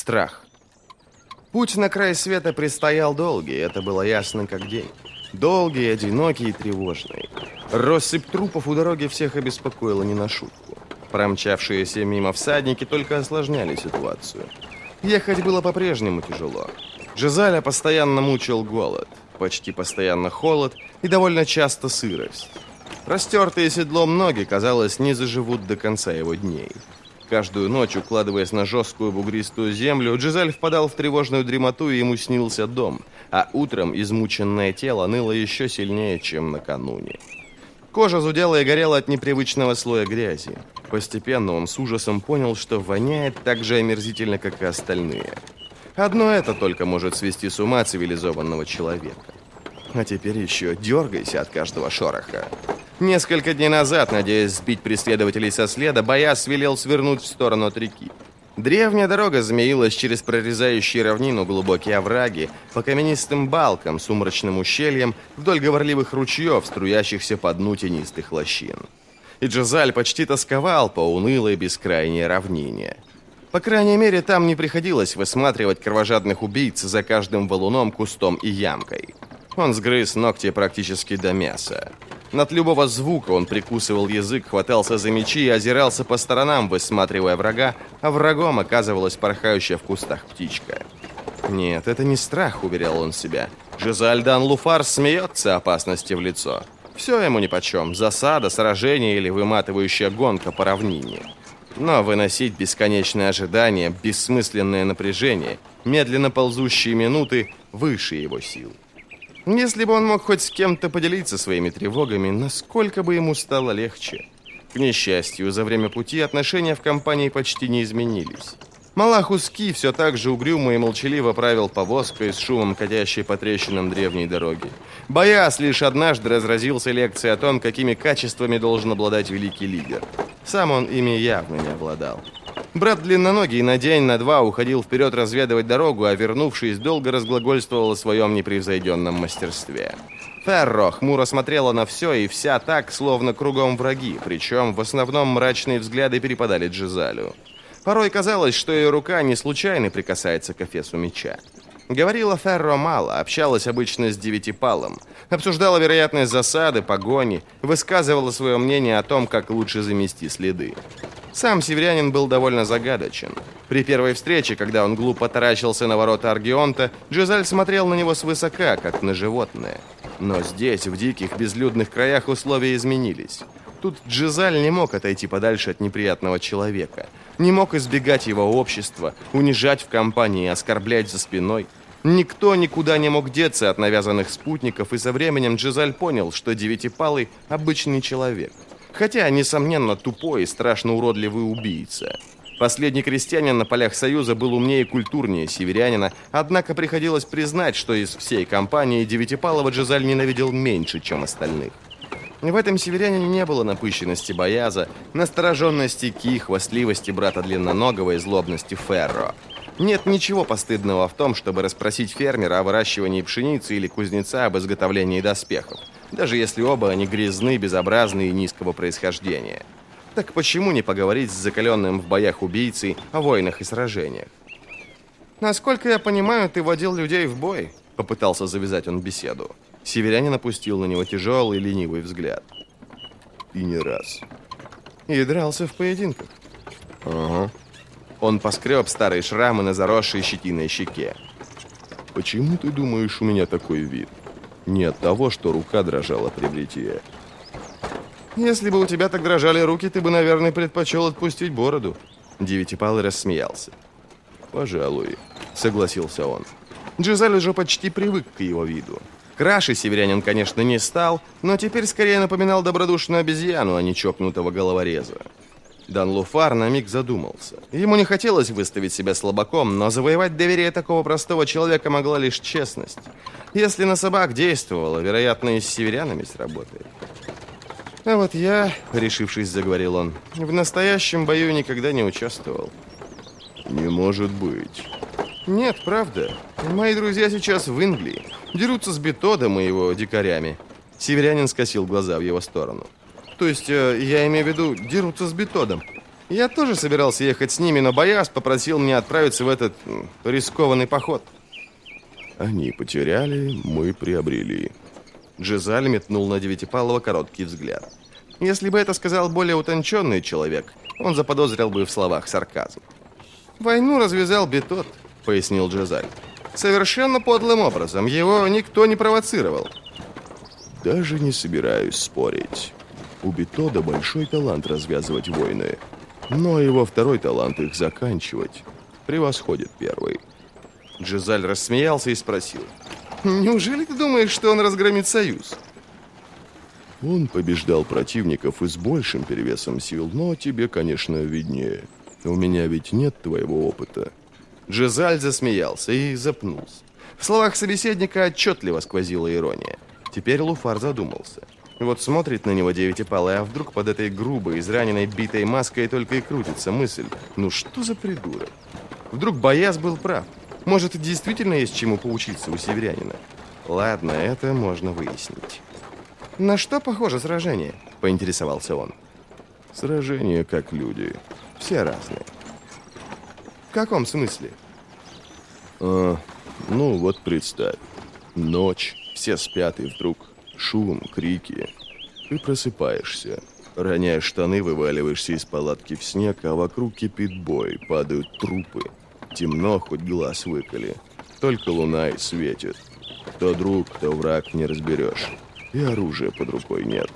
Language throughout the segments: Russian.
Страх. Путь на край света предстоял долгий, это было ясно как день. Долгий, одинокий и тревожный. Россыпь трупов у дороги всех обеспокоила не на шутку. Промчавшиеся мимо всадники только осложняли ситуацию. Ехать было по-прежнему тяжело. Жизаля постоянно мучил голод, почти постоянно холод и довольно часто сырость. Растертые седлом ноги, казалось, не заживут до конца его дней. Каждую ночь, укладываясь на жесткую бугристую землю, Жизаль впадал в тревожную дремоту, и ему снился дом, а утром измученное тело ныло еще сильнее, чем накануне. Кожа зудела и горела от непривычного слоя грязи. Постепенно он с ужасом понял, что воняет так же омерзительно, как и остальные. Одно это только может свести с ума цивилизованного человека. А теперь еще дергайся от каждого шороха. Несколько дней назад, надеясь сбить преследователей со следа, Бояз велел свернуть в сторону от реки. Древняя дорога змеилась через прорезающие равнину глубокие овраги, по каменистым балкам, сумрачным ущельям, вдоль говорливых ручьев, струящихся по дну тенистых лощин. И Жизаль почти тосковал по унылой бескрайней равнине. По крайней мере, там не приходилось высматривать кровожадных убийц за каждым валуном, кустом и ямкой. Он сгрыз ногти практически до мяса. От любого звука он прикусывал язык, хватался за мечи и озирался по сторонам, высматривая врага, а врагом оказывалась порхающая в кустах птичка. Нет, это не страх, уверял он себя. Жизаль дан-Луфар смеется опасности в лицо. Все ему нипочем, засада, сражение или выматывающая гонка по равнине. Но выносить бесконечное ожидание, бессмысленное напряжение, медленно ползущие минуты выше его сил. Если бы он мог хоть с кем-то поделиться своими тревогами, насколько бы ему стало легче. К несчастью, за время пути отношения в компании почти не изменились. Малахус Ки все так же угрюмо и молчаливо правил повозкой с шумом, катящей по трещинам древней дороги. Бояз лишь однажды разразился лекцией о том, какими качествами должен обладать великий лидер. Сам он ими явно не обладал. Брат Длинноногий на день, на два уходил вперед разведывать дорогу, а вернувшись, долго разглагольствовал о своем непревзойденном мастерстве. Ферро хмуро смотрела на все и вся так, словно кругом враги, причем в основном мрачные взгляды перепадали Жизалю. Порой казалось, что ее рука не случайно прикасается к эфесу меча. Говорила Ферро мало, общалась обычно с Девятипалом, обсуждала вероятность засады, погони, высказывала свое мнение о том, как лучше замести следы. Сам северянин был довольно загадочен. При первой встрече, когда он глупо таращился на ворота Аргионта, Жизаль смотрел на него свысока, как на животное. Но здесь, в диких, безлюдных краях, условия изменились. Тут Жизаль не мог отойти подальше от неприятного человека, не мог избегать его общества, унижать в компании и оскорблять за спиной. Никто никуда не мог деться от навязанных спутников, и со временем Жизаль понял, что Девятипалый – обычный человек. Хотя, несомненно, тупой и страшно уродливый убийца. Последний крестьянин на полях Союза был умнее и культурнее северянина, однако приходилось признать, что из всей компании Девятипалова Жизаль ненавидел меньше, чем остальных. В этом северянине не было напыщенности Бояза, настороженности Ки, хвастливости брата Длинноногого и злобности Ферро. Нет ничего постыдного в том, чтобы расспросить фермера о выращивании пшеницы или кузнеца об изготовлении доспехов, даже если оба они грязны, безобразны и низкого происхождения. Так почему не поговорить с закаленным в боях убийцей о войнах и сражениях? «Насколько я понимаю, ты водил людей в бой», — попытался завязать он беседу. Северянин опустил на него тяжелый, ленивый взгляд. «И не раз». «И дрался в поединках?» «Ага». Он поскреб старые шрамы на заросшей щетиной щеке. «Почему ты думаешь, у меня такой вид? Не от того, что рука дрожала при бритье». «Если бы у тебя так дрожали руки, ты бы, наверное, предпочел отпустить бороду». Девятипалый рассмеялся. «Пожалуй», — согласился он. Жизаль уже почти привык к его виду. Краше северянин, конечно, не стал, но теперь скорее напоминал добродушную обезьяну, а не чокнутого головореза. дан-Луфар на миг задумался. Ему не хотелось выставить себя слабаком, но завоевать доверие такого простого человека могла лишь честность. Если на собак действовало, вероятно, и с северянами сработает. «А вот я, — решившись, заговорил он, — в настоящем бою никогда не участвовал». «Не может быть». «Нет, правда. Мои друзья сейчас в Инглии. Дерутся с Бетодом и его дикарями». Северянин скосил глаза в его сторону. «То есть, я имею в виду, дерутся с Бетодом». Я тоже собирался ехать с ними, но Бояз попросил меня отправиться в этот рискованный поход. Они потеряли, мы приобрели. Джизаль метнул на Девятипалова короткий взгляд. Если бы это сказал более утонченный человек, он заподозрил бы в словах сарказм. «Войну развязал Бетот», — пояснил Джизаль. «Совершенно подлым образом. Его никто не провоцировал». Даже не собираюсь спорить. У Бетода большой талант развязывать войны, но его второй талант их заканчивать превосходит первый. Джизаль рассмеялся и спросил: «Неужели ты думаешь, что он разгромит союз?» Он побеждал противников и с большим перевесом сил, но тебе, конечно, виднее. У меня ведь нет твоего опыта. Джизаль засмеялся и запнулся. В словах собеседника отчетливо сквозила ирония. Теперь Луфар задумался. Вот смотрит на него Девятипалый, а вдруг под этой грубой, израненной, битой маской только и крутится мысль: ну что за придурок? Вдруг Бояз был прав. Может, действительно есть чему поучиться у северянина? Ладно, это можно выяснить. «На что похоже сражение?» – поинтересовался он. Сражения как люди. Все разные. В каком смысле? Ну вот представь. Ночь, все спят, и вдруг шум, крики. Ты просыпаешься, роняешь штаны, вываливаешься из палатки в снег, а вокруг кипит бой, падают трупы. Темно, хоть глаз выколи. Только луна и светит. Кто друг, кто враг, не разберешь. И оружия под рукой нет.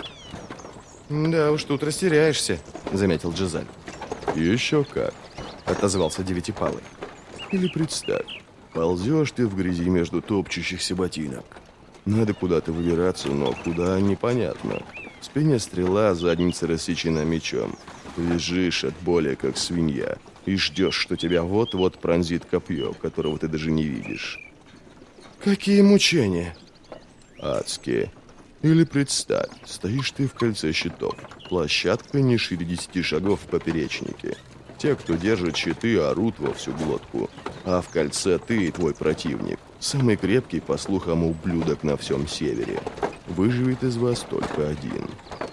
«Да уж, тут растеряешься», — заметил Джизаль. «Еще как», — отозвался Девятипалый. «Или представь, ползешь ты в грязи между топчущихся ботинок. Надо куда-то выбираться, но куда — непонятно. В спине стрела, задница рассечена мечом. Лежишь от боли, как свинья, и ждешь, что тебя вот-вот пронзит копье, которого ты даже не видишь». «Какие мучения!» «Адские. Или представь, стоишь ты в кольце щитов. Площадка не шире 10 шагов в поперечнике. Те, кто держит щиты, орут во всю глотку. А в кольце ты и твой противник. Самый крепкий, по слухам, ублюдок на всем севере. Выживет из вас только один».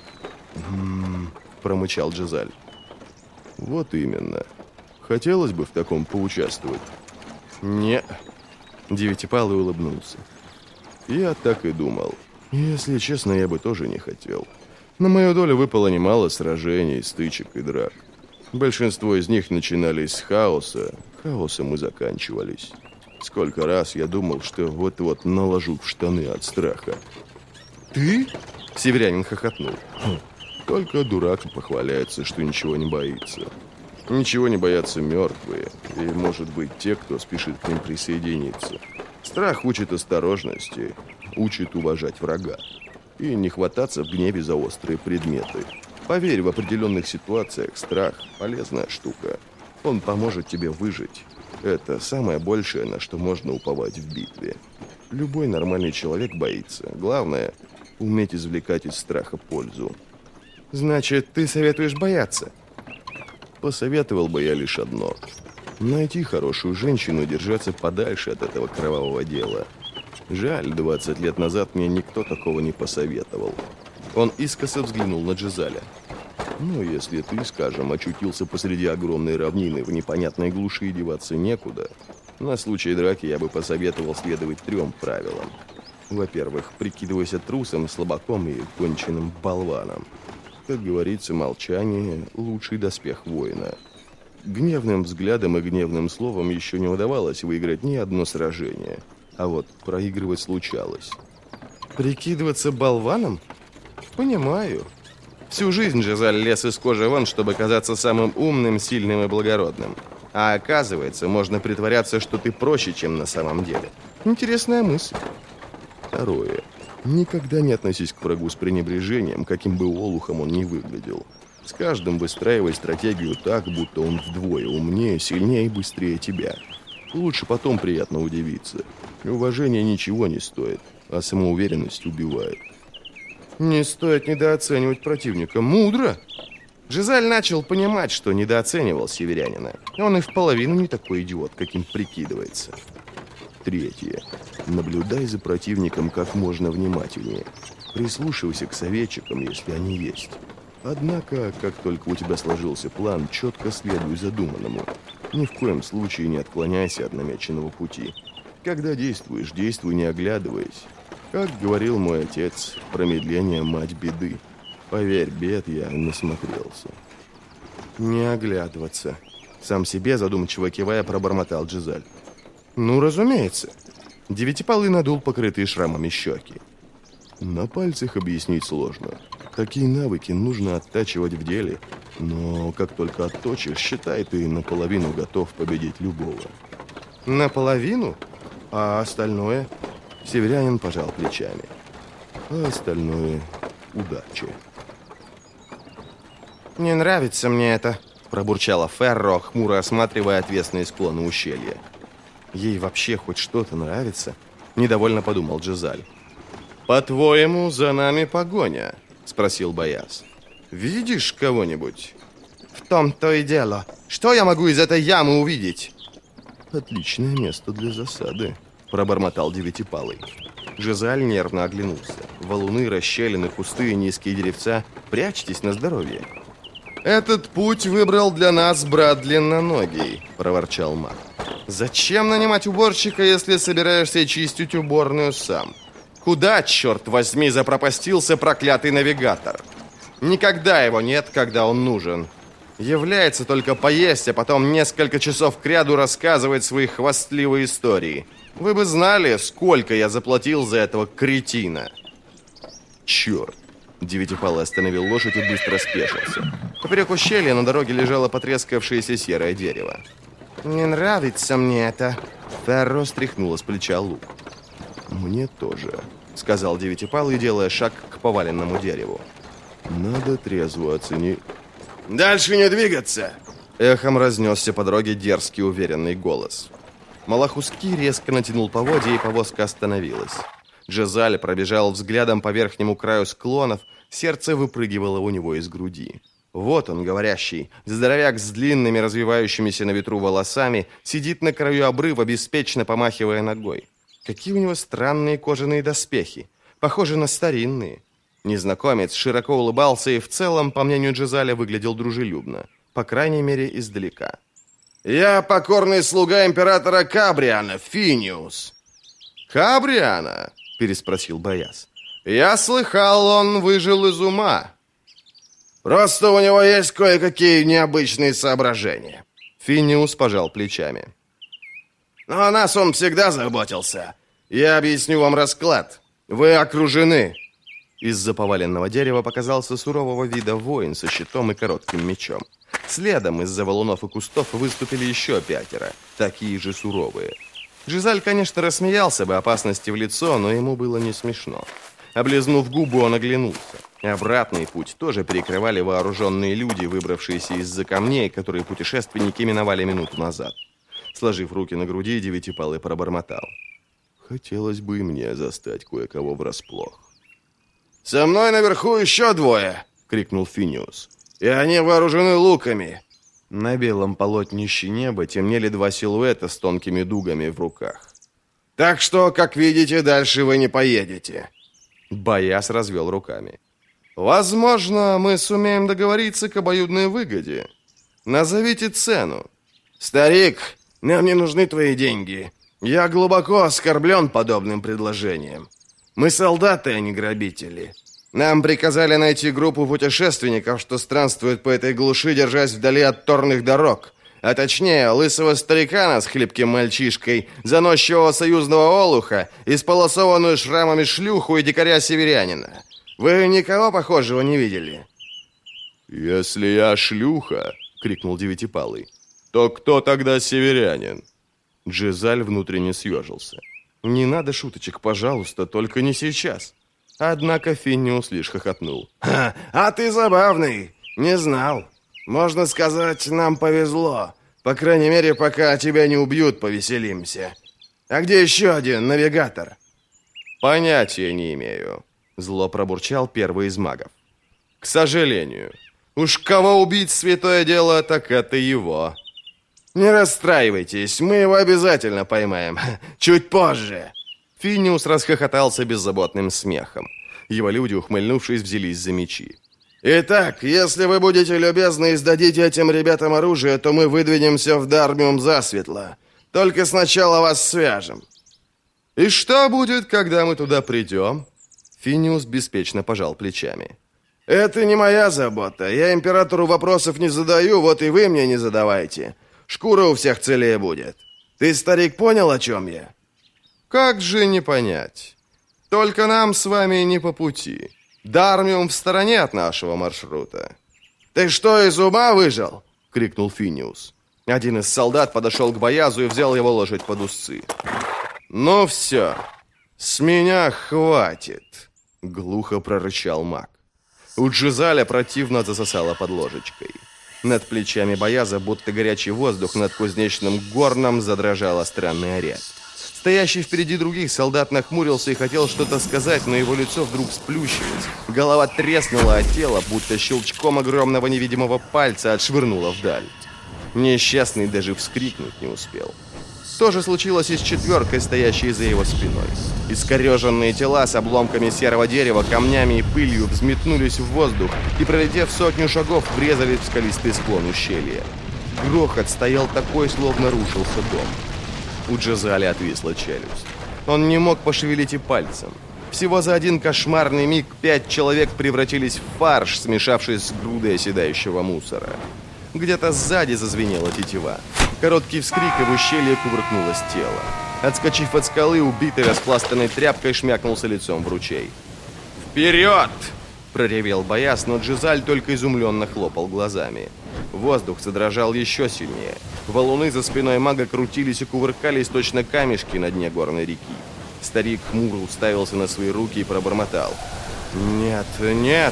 Промычал Джизаль. «Вот именно. Хотелось бы в таком поучаствовать?» «Не». Девятипалый улыбнулся. «Я так и думал. Если честно, я бы тоже не хотел. На мою долю выпало немало сражений, стычек и драк. Большинство из них начинались с хаоса, хаосом и заканчивались. Сколько раз я думал, что вот-вот наложу в штаны от страха». «Ты?» — северянин хохотнул. «Только дурак похваляется, что ничего не боится. Ничего не боятся мертвые, и, может быть, те, кто спешит к ним присоединиться. Страх учит осторожности, учит уважать врага и не хвататься в гневе за острые предметы. Поверь, в определенных ситуациях страх – полезная штука. Он поможет тебе выжить. Это самое большее, на что можно уповать в битве. Любой нормальный человек боится. Главное – уметь извлекать из страха пользу». «Значит, ты советуешь бояться?» Посоветовал бы я лишь одно – найти хорошую женщину и держаться подальше от этого кровавого дела. Жаль, 20 лет назад мне никто такого не посоветовал. Он искоса взглянул на Джизаля. «Ну, если ты, скажем, очутился посреди огромной равнины в непонятной глуши и деваться некуда, на случай драки я бы посоветовал следовать 3 правилам. Во-первых, прикидывайся трусом, слабаком и конченным болваном. Как говорится, молчание – лучший доспех воина. Гневным взглядом и гневным словом еще не удавалось выиграть ни одно сражение, а вот проигрывать случалось». «Прикидываться болваном? Понимаю. Всю жизнь Джизаль лез из кожи вон, чтобы казаться самым умным, сильным и благородным. А оказывается, можно притворяться, что ты проще, чем на самом деле. Интересная мысль». Второе. Никогда не относись к врагу с пренебрежением, каким бы олухом он ни выглядел. С каждым выстраивай стратегию так, будто он вдвое умнее, сильнее и быстрее тебя. Лучше потом приятно удивиться. Уважение ничего не стоит, а самоуверенность убивает. «Не стоит недооценивать противника. Мудро!» Джизаль начал понимать, что недооценивал северянина. Он и в половину не такой идиот, каким прикидывается. Третье. Наблюдай за противником как можно внимательнее. Прислушивайся к советчикам, если они есть. Однако, как только у тебя сложился план, четко следуй задуманному. Ни в коем случае не отклоняйся от намеченного пути. Когда действуешь, действуй не оглядываясь. Как говорил мой отец, промедление – мать беды. Поверь, бед я насмотрелся. Не оглядываться. Сам себе, задумчиво кивая, пробормотал Джизаль. Ну, разумеется. Девятипалый надул покрытые шрамами щеки. На пальцах объяснить сложно. Такие навыки нужно оттачивать в деле. Но как только отточишь, считай, ты наполовину готов победить любого. Наполовину? А остальное? Северянин пожал плечами. А остальное – удача. Не нравится мне это, пробурчала Ферро, хмуро осматривая отвесные склоны ущелья. Ей вообще хоть что-то нравится? Недовольно подумал Джизаль. «По-твоему, за нами погоня?» – спросил Бояз. «Видишь кого-нибудь?» «В том-то и дело. Что я могу из этой ямы увидеть?» «Отличное место для засады», – пробормотал Девятипалый. Джизаль нервно оглянулся. Валуны, расщелины, кусты и низкие деревца. Прячьтесь на здоровье. «Этот путь выбрал для нас брат Длинноногий», – проворчал маг. «Зачем нанимать уборщика, если собираешься чистить уборную сам? Куда, черт возьми, запропастился проклятый навигатор? Никогда его нет, когда он нужен. Является только поесть, а потом несколько часов кряду рассказывать свои хвастливые истории. Вы бы знали, сколько я заплатил за этого кретина». «Черт!» Девятипалый остановил лошадь и быстро спешился. Поперек ущелья на дороге лежало потрескавшееся серое дерево. «Не нравится мне это», — Ферро стряхнула с плеча лук. «Мне тоже», — сказал Девятипалый, делая шаг к поваленному дереву. «Надо трезво оценить». «Дальше не двигаться!» Эхом разнесся по дороге дерзкий уверенный голос. Малахуски резко натянул поводья, и повозка остановилась. Джизаль пробежал взглядом по верхнему краю склонов, сердце выпрыгивало у него из груди. Вот он, говорящий, здоровяк с длинными развивающимися на ветру волосами, сидит на краю обрыва, беспечно помахивая ногой. Какие у него странные кожаные доспехи, похожи на старинные. Незнакомец широко улыбался и в целом, по мнению Джизаля, выглядел дружелюбно, по крайней мере, издалека. «Я покорный слуга императора Кабриана, Финиус». «Кабриана?» – переспросил Бояз. «Я слыхал, он выжил из ума». «Просто у него есть кое-какие необычные соображения». Финиус пожал плечами. «Но о нас он всегда заботился. Я объясню вам расклад. Вы окружены». Из-за поваленного дерева показался сурового вида воин со щитом и коротким мечом. Следом из-за валунов и кустов выступили еще 5, такие же суровые. Джизаль, конечно, рассмеялся бы опасности в лицо, но ему было не смешно. Облизнув губы, он оглянулся. Обратный путь тоже перекрывали вооруженные люди, выбравшиеся из-за камней, которые путешественники миновали минуту назад. Сложив руки на груди, Девятипалый пробормотал. «Хотелось бы и мне застать кое-кого врасплох». «Со мной наверху еще 2!» — крикнул Финиус. «И они вооружены луками!» На белом полотнище неба темнели 2 силуэта с тонкими дугами в руках. «Так что, как видите, дальше вы не поедете!» Бояз развел руками. «Возможно, мы сумеем договориться к обоюдной выгоде. Назовите цену». «Старик, нам не нужны твои деньги. Я глубоко оскорблен подобным предложением. Мы солдаты, а не грабители. Нам приказали найти группу путешественников, что странствуют по этой глуши, держась вдали от торных дорог. А точнее, лысого старикана с хлипким мальчишкой, заносчивого союзного олуха, исполосованную шрамами шлюху и дикаря-северянина. Вы никого похожего не видели?» «Если я шлюха, — крикнул Девятипалый, — то кто тогда северянин?» Джизаль внутренне съежился. «Не надо шуточек, пожалуйста, только не сейчас». Однако Финиус лишь хохотнул. «А ты забавный! Не знал. Можно сказать, нам повезло. По крайней мере, пока тебя не убьют, повеселимся. А где еще один навигатор?» «Понятия не имею», — зло пробурчал первый из магов. «К сожалению. Уж кого убить святое дело, так это его». «Не расстраивайтесь, мы его обязательно поймаем. Чуть позже». Финиус расхохотался беззаботным смехом. Его люди, ухмыльнувшись, взялись за мечи. Итак, если вы будете любезны и сдадите этим ребятам оружие, то мы выдвинемся в Дармиум засветло. Только сначала вас свяжем. И что будет, когда мы туда придем? Финиус беспечно пожал плечами. Это не моя забота. Я императору вопросов не задаю, вот и вы мне не задавайте. Шкура у всех целее будет. Ты, старик, понял, о чем я? Как же не понять? Только нам с вами не по пути. Дармиум в стороне от нашего маршрута. Ты что, из ума выжил? Крикнул Финиус. Один из солдат подошел к Боязу и взял его лошадь под усы. Ну все, с меня хватит, глухо прорычал маг. У Джизаля противно засосало под ложечкой. Над плечами Бояза, будто горячий воздух, над кузнечным горном задрожал странный арест. Стоящий впереди других солдат нахмурился и хотел что-то сказать, но его лицо вдруг сплющилось. Голова треснула, а тело, будто щелчком огромного невидимого пальца, отшвырнуло вдаль. Несчастный даже вскрикнуть не успел. То же случилось и с четверкой, стоящей за его спиной. Искореженные тела с обломками серого дерева, камнями и пылью взметнулись в воздух и, пролетев 100 шагов, врезались в скалистый склон ущелья. Грохот стоял такой, словно рушился дом. У Джизаля отвисла челюсть. Он не мог пошевелить и пальцем. Всего за один кошмарный миг 5 человек превратились в фарш, смешавшись с грудой оседающего мусора. Где-то сзади зазвенела тетива. Короткий вскрик, и в ущелье кувыркнулось тело. Отскочив от скалы, убитый распластанной тряпкой шмякнулся лицом в ручей. «Вперед!» – проревел Бояз, но Джизаль только изумленно хлопал глазами. Воздух задрожал еще сильнее. Валуны за спиной мага крутились и кувыркались точно камешки на дне горной реки. Старик хмуро уставился на свои руки и пробормотал. «Нет, нет!»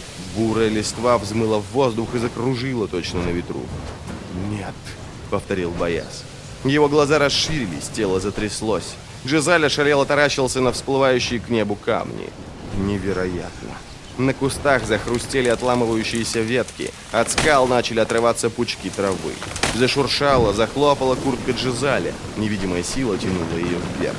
Бурая листва взмыла в воздух и закружила точно на ветру. «Нет», — повторил Бояз. Его глаза расширились, тело затряслось. Джизаль ошалело таращился на всплывающие к небу камни. Невероятно. На кустах захрустели отламывающиеся ветки. От скал начали отрываться пучки травы. Зашуршала, захлопала куртка Джизаля. Невидимая сила тянула ее вверх.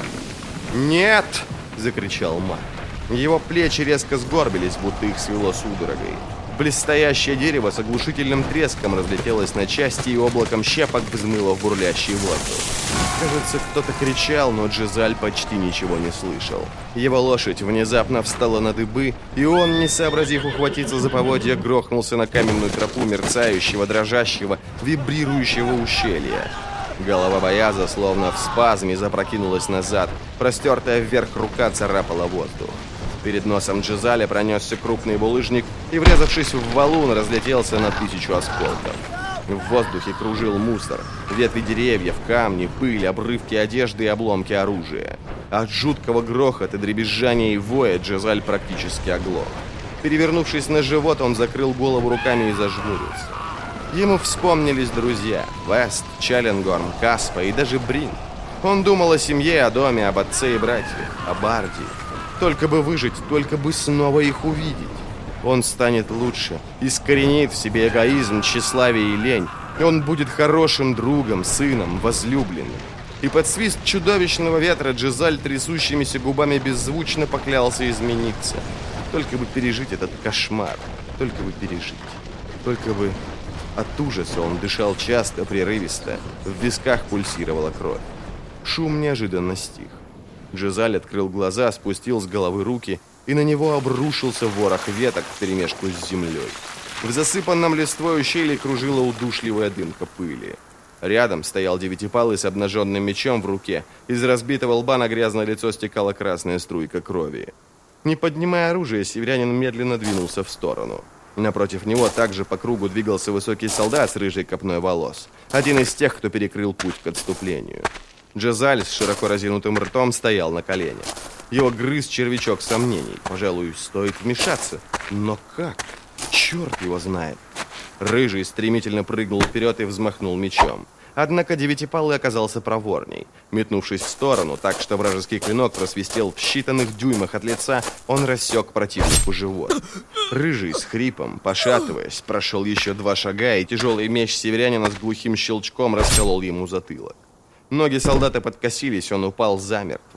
«Нет!» — закричал маг. Его плечи резко сгорбились, будто их свело судорогой. Блестящее дерево с оглушительным треском разлетелось на части и облаком щепок взмыло в бурлящий воздух. Кажется, кто-то кричал, но Джизаль почти ничего не слышал. Его лошадь внезапно встала на дыбы, и он, не сообразив ухватиться за поводья, грохнулся на каменную тропу мерцающего, дрожащего, вибрирующего ущелья. Голова Бояза, словно в спазме, запрокинулась назад. Простертая вверх рука царапала воздух. Перед носом Джизаля пронесся крупный булыжник и, врезавшись в валун, разлетелся на 1000 осколков. В воздухе кружил мусор, ветви деревьев, камни, пыль, обрывки одежды и обломки оружия. От жуткого грохота, дребезжания и воя Джизаль практически оглох. Перевернувшись на живот, он закрыл голову руками и зажмурился. Ему вспомнились друзья – Вест, Челленгорм, Каспа и даже Брин. Он думал о семье, о доме, об отце и братьях, о Барди. Только бы выжить, только бы снова их увидеть. Он станет лучше, искоренит в себе эгоизм, тщеславие и лень. Он будет хорошим другом, сыном, возлюбленным. И под свист чудовищного ветра Джизаль трясущимися губами беззвучно поклялся измениться. Только бы пережить этот кошмар, только бы пережить. Только бы... От ужаса он дышал часто, прерывисто, в висках пульсировала кровь. Шум неожиданно стих. Джизаль открыл глаза, спустил с головы руки, и на него обрушился ворох веток вперемешку с землей. В засыпанном листвой ущелье кружила удушливая дымка пыли. Рядом стоял девятипалый с обнаженным мечом в руке. Из разбитого лба на грязное лицо стекала красная струйка крови. Не поднимая оружие, северянин медленно двинулся в сторону. Напротив него также по кругу двигался высокий солдат с рыжей копной волос. Один из тех, кто перекрыл путь к отступлению. Джизаль с широко разинутым ртом стоял на коленях. Его грыз червячок сомнений. Пожалуй, стоит вмешаться. Но как? Черт его знает. Рыжий стремительно прыгнул вперед и взмахнул мечом. Однако девятипалый оказался проворней. Метнувшись в сторону, так что вражеский клинок просвистел в считанных дюймах от лица, он рассек противнику живот. Рыжий с хрипом, пошатываясь, прошел еще 2 шага, и тяжелый меч северянина с глухим щелчком расколол ему затылок. Ноги солдата подкосились, он упал замертво.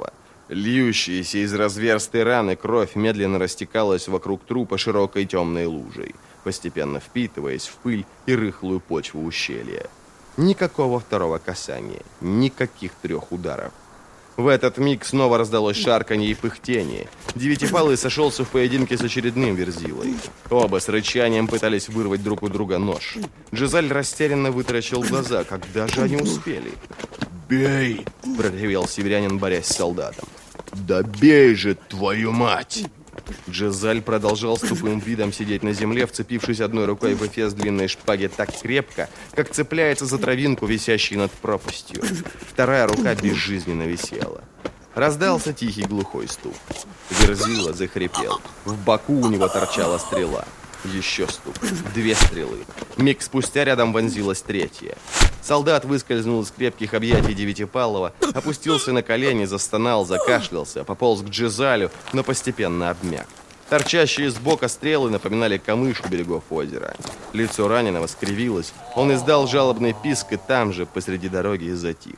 Льющаяся из разверстой раны кровь медленно растекалась вокруг трупа широкой темной лужей, постепенно впитываясь в пыль и рыхлую почву ущелья. Никакого второго касания, никаких 3 ударов. В этот миг снова раздалось шарканье и пыхтение. Девятипалый сошелся в поединке с очередным верзилой. Оба с рычанием пытались вырвать друг у друга нож. Джизаль растерянно вытаращил глаза, когда же они успели. «Бей!» — проревел северянин, борясь с солдатом. «Да бей же, твою мать!» Джизаль продолжал с тупым видом сидеть на земле, вцепившись одной рукой в эфес длинной шпаги так крепко, как цепляется за травинку, висящей над пропастью. Вторая рука безжизненно висела. Раздался тихий глухой стук. Верзила захрипел. В боку у него торчала стрела. Еще стук. 2 стрелы. Миг спустя рядом вонзилась 3-я. Солдат выскользнул из крепких объятий Девятипалова, опустился на колени, застонал, закашлялся, пополз к Джизалю, но постепенно обмяк. Торчащие сбока стрелы напоминали камыш у берегов озера. Лицо раненого скривилось, он издал жалобный писк и там же, посреди дороги, затих.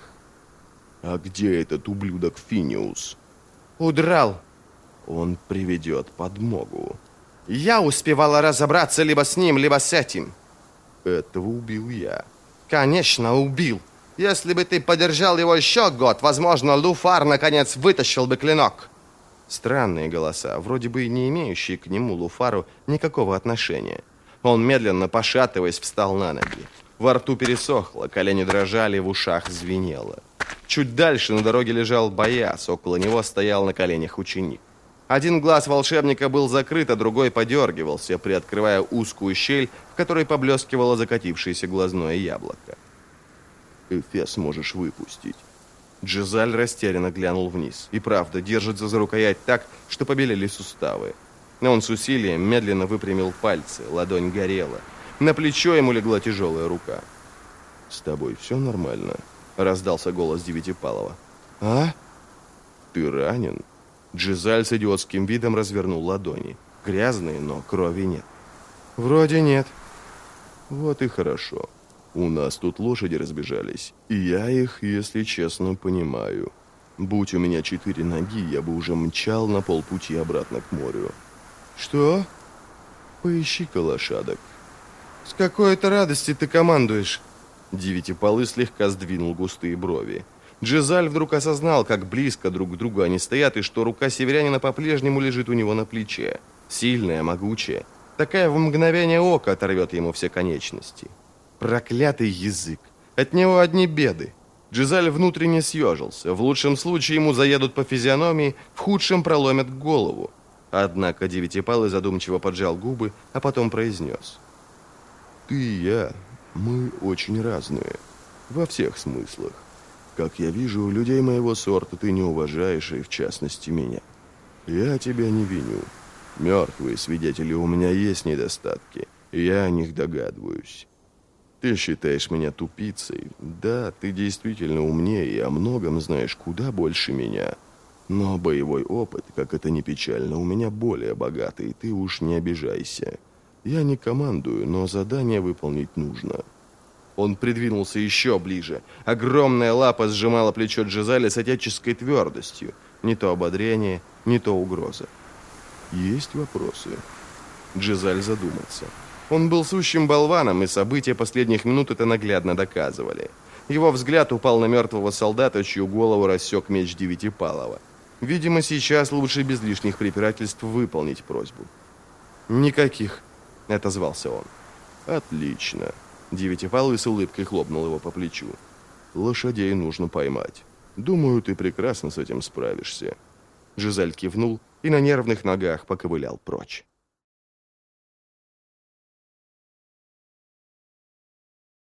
«А где этот ублюдок Финиус?» «Удрал!» «Он приведет подмогу». «Я успевала разобраться либо с ним, либо с этим». «Этого убил я». «Конечно, убил. Если бы ты подержал его еще год, возможно, Луфар наконец вытащил бы клинок». Странные голоса, вроде бы и не имеющие к нему, Луфару, никакого отношения. Он, медленно пошатываясь, встал на ноги. Во рту пересохло, колени дрожали, в ушах звенело. Чуть дальше на дороге лежал Бояс, около него стоял на коленях ученик. Один глаз волшебника был закрыт, а другой подергивался, приоткрывая узкую щель, в которой поблескивало закатившееся глазное яблоко. «Эфес можешь выпустить». Джизаль растерянно глянул вниз. И правда, держится за рукоять так, что побелели суставы. Но он с усилием медленно выпрямил пальцы, ладонь горела. На плечо ему легла тяжелая рука. «С тобой все нормально?» — раздался голос Девятипалова. «А? Ты ранен?» Джизаль с идиотским видом развернул ладони. Грязные, но крови нет. «Вроде нет». «Вот и хорошо. У нас тут лошади разбежались, и я их, если честно, понимаю. Будь у меня 4 ноги, я бы уже мчал на полпути обратно к морю». «Что?» «Поищи-ка лошадок». «С какой-то радости ты командуешь?» Девятипалый слегка сдвинул густые брови. Джизаль вдруг осознал, как близко друг к другу они стоят, и что рука северянина по-прежнему лежит у него на плече. Сильная, могучая. Такая в мгновение ока оторвет ему все конечности. Проклятый язык. От него одни беды. Джизаль внутренне съежился. В лучшем случае ему заедут по физиономии, в худшем проломят голову. Однако Девятипалый задумчиво поджал губы, а потом произнес. «Ты и я, мы очень разные. Во всех смыслах. Как я вижу, людей моего сорта ты не уважаешь, и в частности меня. Я тебя не виню. Мертвые свидетели, у меня есть недостатки, и я о них догадываюсь. Ты считаешь меня тупицей. Да, ты действительно умнее и о многом знаешь куда больше меня. Но боевой опыт, как это ни печально, у меня более богатый, ты уж не обижайся. Я не командую, но задание выполнить нужно». Он придвинулся еще ближе. Огромная лапа сжимала плечо Джизаля с отеческой твердостью. Не то ободрение, не то угроза. «Есть вопросы?» Джизаль задумался. Он был сущим болваном, и события последних минут это наглядно доказывали. Его взгляд упал на мертвого солдата, чью голову рассек меч Девятипалова. Видимо, сейчас лучше без лишних препирательств выполнить просьбу. «Никаких», — отозвался он. «Отлично». Девятипалый с улыбкой хлопнул его по плечу. «Лошадей нужно поймать. Думаю, ты прекрасно с этим справишься». Жизель кивнул и на нервных ногах поковылял прочь.